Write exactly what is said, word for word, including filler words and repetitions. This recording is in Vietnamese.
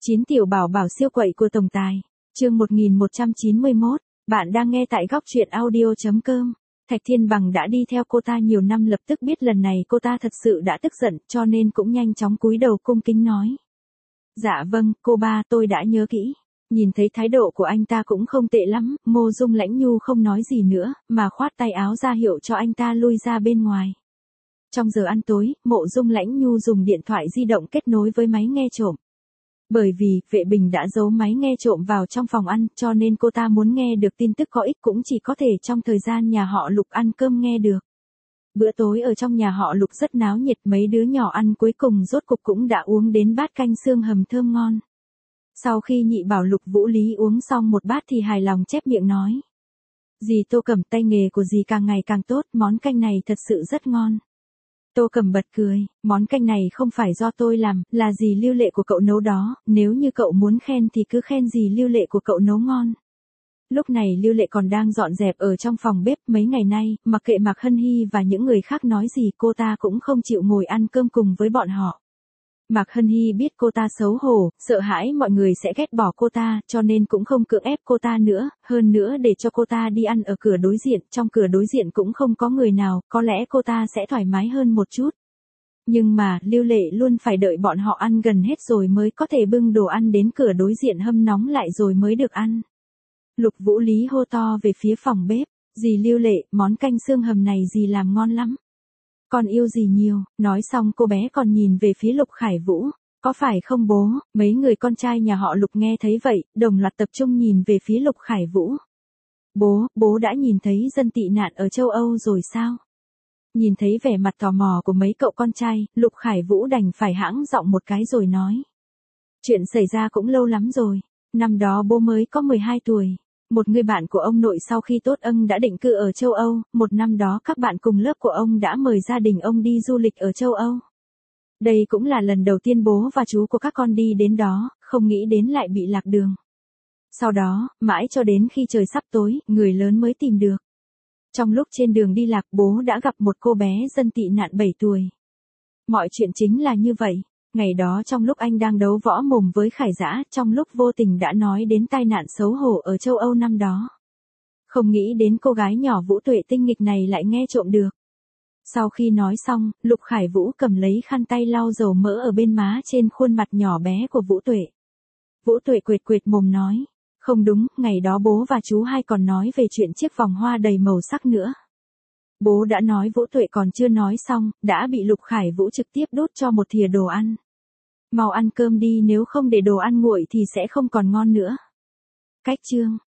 chín tiểu bảo bảo siêu quậy của tổng tài. Chương một nghìn một trăm chín mươi mốt, bạn đang nghe tại góc truyện audio chấm com. Thạch Thiên Bằng đã đi theo cô ta nhiều năm, lập tức biết lần này cô ta thật sự đã tức giận, cho nên cũng nhanh chóng cúi đầu cung kính nói. Dạ vâng, cô ba, tôi đã nhớ kỹ. Nhìn thấy thái độ của anh ta cũng không tệ lắm, Mộ Dung Lãnh Nhu không nói gì nữa, mà khoát tay áo ra hiệu cho anh ta lui ra bên ngoài. Trong giờ ăn tối, Mộ Dung Lãnh Nhu dùng điện thoại di động kết nối với máy nghe trộm. Bởi vì, vệ bình đã giấu máy nghe trộm vào trong phòng ăn, cho nên cô ta muốn nghe được tin tức có ích cũng chỉ có thể trong thời gian nhà họ Lục ăn cơm nghe được. Bữa tối ở trong nhà họ Lục rất náo nhiệt, mấy đứa nhỏ ăn cuối cùng rốt cục cũng đã uống đến bát canh xương hầm thơm ngon. Sau khi nhị bảo Lục Vũ Lý uống xong một bát thì hài lòng chép miệng nói. Dì Tô Cẩm, tay nghề của dì càng ngày càng tốt, món canh này thật sự rất ngon. Tô Cẩm bật cười, món canh này không phải do tôi làm, là dì Lưu Lệ của cậu nấu đó, nếu như cậu muốn khen thì cứ khen dì Lưu Lệ của cậu nấu ngon. Lúc này Lưu Lệ còn đang dọn dẹp ở trong phòng bếp, mấy ngày nay, mặc kệ Mạc Hân Hy và những người khác nói gì, cô ta cũng không chịu ngồi ăn cơm cùng với bọn họ. Mạc Hân Hy biết cô ta xấu hổ, sợ hãi mọi người sẽ ghét bỏ cô ta, cho nên cũng không cưỡng ép cô ta nữa, hơn nữa để cho cô ta đi ăn ở cửa đối diện, trong cửa đối diện cũng không có người nào, có lẽ cô ta sẽ thoải mái hơn một chút. Nhưng mà, Lưu Lệ luôn phải đợi bọn họ ăn gần hết rồi mới có thể bưng đồ ăn đến cửa đối diện hâm nóng lại rồi mới được ăn. Lục Vũ Lý hô to về phía phòng bếp, dì Lưu Lệ, món canh xương hầm này dì làm ngon lắm. Con yêu gì nhiều, nói xong cô bé còn nhìn về phía Lục Khải Vũ, có phải không bố? Mấy người con trai nhà họ Lục nghe thấy vậy, đồng loạt tập trung nhìn về phía Lục Khải Vũ. Bố, bố đã nhìn thấy dân tị nạn ở châu Âu rồi sao? Nhìn thấy vẻ mặt tò mò của mấy cậu con trai, Lục Khải Vũ đành phải hãng giọng một cái rồi nói. Chuyện xảy ra cũng lâu lắm rồi, năm đó bố mới có mười hai tuổi. Một người bạn của ông nội sau khi tốt ân đã định cư ở châu Âu, một năm đó các bạn cùng lớp của ông đã mời gia đình ông đi du lịch ở châu Âu. Đây cũng là lần đầu tiên bố và chú của các con đi đến đó, không nghĩ đến lại bị lạc đường. Sau đó, mãi cho đến khi trời sắp tối, người lớn mới tìm được. Trong lúc trên đường đi lạc, bố đã gặp một cô bé dân tị nạn bảy tuổi. Mọi chuyện chính là như vậy. Ngày đó trong lúc anh đang đấu võ mồm với Khải Dã, trong lúc vô tình đã nói đến tai nạn xấu hổ ở châu Âu năm đó. Không nghĩ đến cô gái nhỏ Vũ Tuệ tinh nghịch này lại nghe trộm được. Sau khi nói xong, Lục Khải Vũ cầm lấy khăn tay lau dầu mỡ ở bên má trên khuôn mặt nhỏ bé của Vũ Tuệ. Vũ Tuệ quệt quệt mồm nói, không đúng, ngày đó bố và chú hai còn nói về chuyện chiếc vòng hoa đầy màu sắc nữa. Bố đã nói. Vũ Tuệ còn chưa nói xong, đã bị Lục Khải Vũ trực tiếp đút cho một thìa đồ ăn. Mau ăn cơm đi, nếu không để đồ ăn nguội thì sẽ không còn ngon nữa. Cách chương